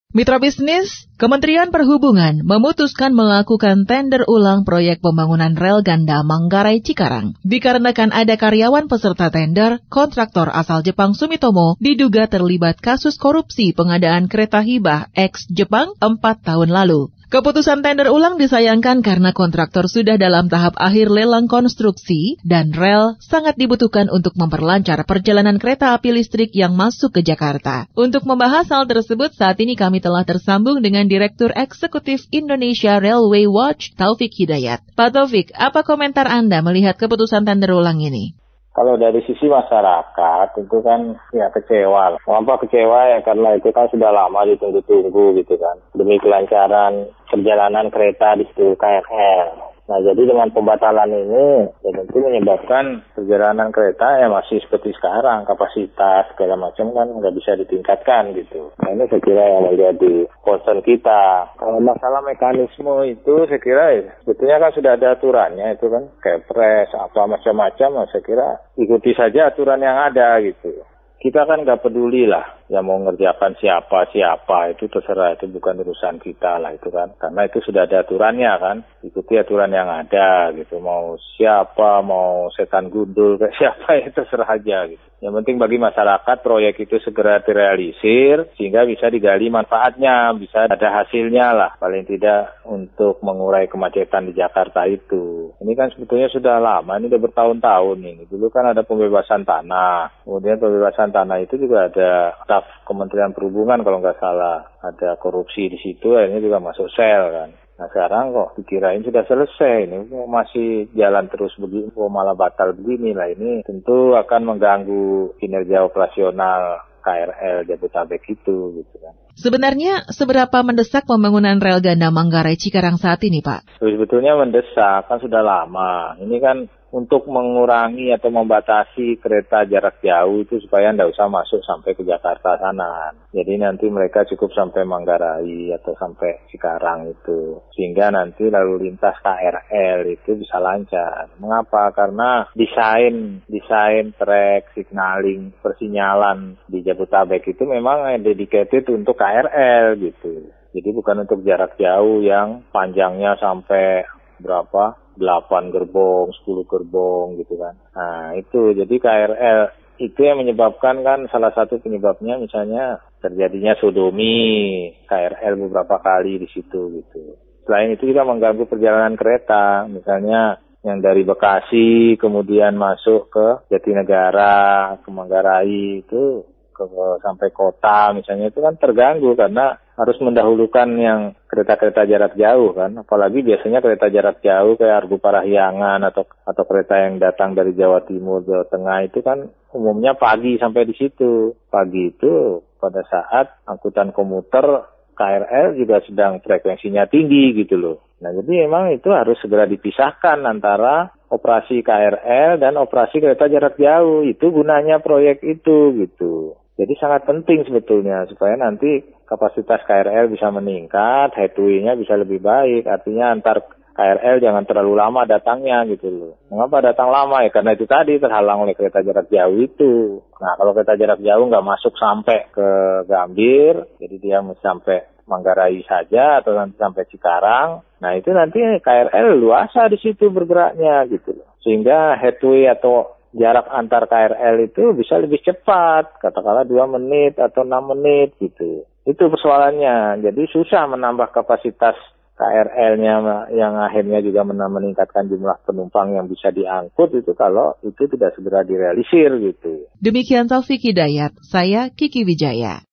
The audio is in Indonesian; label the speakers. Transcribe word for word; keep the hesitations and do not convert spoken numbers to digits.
Speaker 1: Mitra bisnis, Kementerian Perhubungan memutuskan melakukan tender ulang proyek pembangunan rel ganda Manggarai Cikarang. Dikarenakan ada karyawan peserta tender, kontraktor asal Jepang Sumitomo diduga terlibat kasus korupsi pengadaan kereta hibah ex Jepang empat tahun lalu. Keputusan tender ulang disayangkan karena kontraktor sudah dalam tahap akhir lelang konstruksi dan rel sangat dibutuhkan untuk memperlancar perjalanan kereta api listrik yang masuk ke Jakarta. Untuk membahas hal tersebut, saat ini kami telah tersambung dengan Direktur Eksekutif Indonesia Railway Watch, Taufik Hidayat. Pak Taufik, apa komentar Anda melihat keputusan tender ulang ini?
Speaker 2: Kalau dari sisi masyarakat, tentu kan ya kecewa. Mengapa kecewa ya? Karena itu kan sudah lama ditunggu-tunggu gitu kan. Demi kelancaran perjalanan kereta di situ K R L. Nah, jadi dengan pembatalan ini, ya tentu menyebabkan perjalanan kereta ya masih seperti sekarang. Kapasitas, segala macam kan nggak bisa ditingkatkan gitu. Nah, ini saya kira yang menjadi concern kita. Kalau masalah mekanisme itu, saya kira ya, sebetulnya kan sudah ada aturannya itu kan. Kepres, apa macam-macam, saya kira ikuti saja aturan yang ada gitu. Kita kan nggak peduli lah, yang mau ngerjakan siapa-siapa, itu terserah, itu bukan urusan kita lah itu kan. Karena itu sudah ada aturannya kan, ikuti aturan yang ada gitu. Mau siapa, mau setan gundul, kayak siapa, itu terserah aja gitu. Yang penting bagi masyarakat, proyek itu segera direalisir, sehingga bisa digali manfaatnya, bisa ada hasilnya lah. Paling tidak untuk mengurai kemacetan di Jakarta itu. Ini kan sebetulnya sudah lama, ini udah bertahun-tahun ini. Dulu kan ada pembebasan tanah, kemudian pembebasan tanah itu juga ada staf Kementerian Perhubungan kalau nggak salah, ada korupsi di situ, akhirnya juga masuk sel kan. Nah sekarang kok dikirain sudah selesai, ini masih jalan terus begini, kok malah batal begini lah, ini tentu akan mengganggu kinerja operasional K R L Jabodetabek itu gitu kan.
Speaker 1: Sebenarnya seberapa mendesak pembangunan rel ganda Manggarai Cikarang saat ini, Pak?
Speaker 2: Sebetulnya mendesak, kan sudah lama. Ini kan untuk mengurangi atau membatasi kereta jarak jauh itu supaya tidak usah masuk sampai ke Jakarta sana. Jadi nanti mereka cukup sampai Manggarai atau sampai Cikarang itu. Sehingga nanti lalu lintas K R L itu bisa lancar. Mengapa? Karena desain, desain trek, signaling, persinyalan di Jabodetabek itu memang dedicated untuk K R L gitu. Jadi bukan untuk jarak jauh yang panjangnya sampai berapa? delapan gerbong, sepuluh gerbong gitu kan. Nah itu, jadi K R L itu yang menyebabkan kan, salah satu penyebabnya misalnya terjadinya sodomi K R L beberapa kali di situ gitu. Selain itu juga mengganggu perjalanan kereta, misalnya yang dari Bekasi kemudian masuk ke Jatinegara, ke Manggarai itu ke, sampai kota misalnya, itu kan terganggu karena harus mendahulukan yang kereta-kereta jarak jauh kan, apalagi biasanya kereta jarak jauh kayak Argo Parahyangan atau atau kereta yang datang dari Jawa Timur, Jawa Tengah itu kan umumnya pagi sampai di situ. Pagi itu pada saat angkutan komuter K R L juga sedang frekuensinya tinggi gitu loh. Nah jadi memang itu harus segera dipisahkan antara operasi K R L dan operasi kereta jarak jauh. Itu gunanya proyek itu gitu. Jadi sangat penting sebetulnya supaya nanti kapasitas K R L bisa meningkat, headway-nya bisa lebih baik. Artinya antar K R L jangan terlalu lama datangnya gitu loh. Mengapa datang lama ya? Karena itu tadi terhalang oleh kereta jarak jauh itu. Nah kalau kereta jarak jauh nggak masuk sampai ke Gambir, jadi dia mesti sampai Manggarai saja atau nanti sampai Cikarang. Nah itu nanti K R L luasa di situ bergeraknya gitu loh. Sehingga headway atau jarak antar K R L itu bisa lebih cepat, katakanlah dua menit atau enam menit gitu. Itu persoalannya. Jadi susah menambah kapasitas K R L-nya yang akhirnya juga meningkatkan jumlah penumpang yang bisa diangkut itu kalau itu tidak segera direalisir gitu.
Speaker 1: Demikian Taufik Hidayat, saya Kiki Wijaya.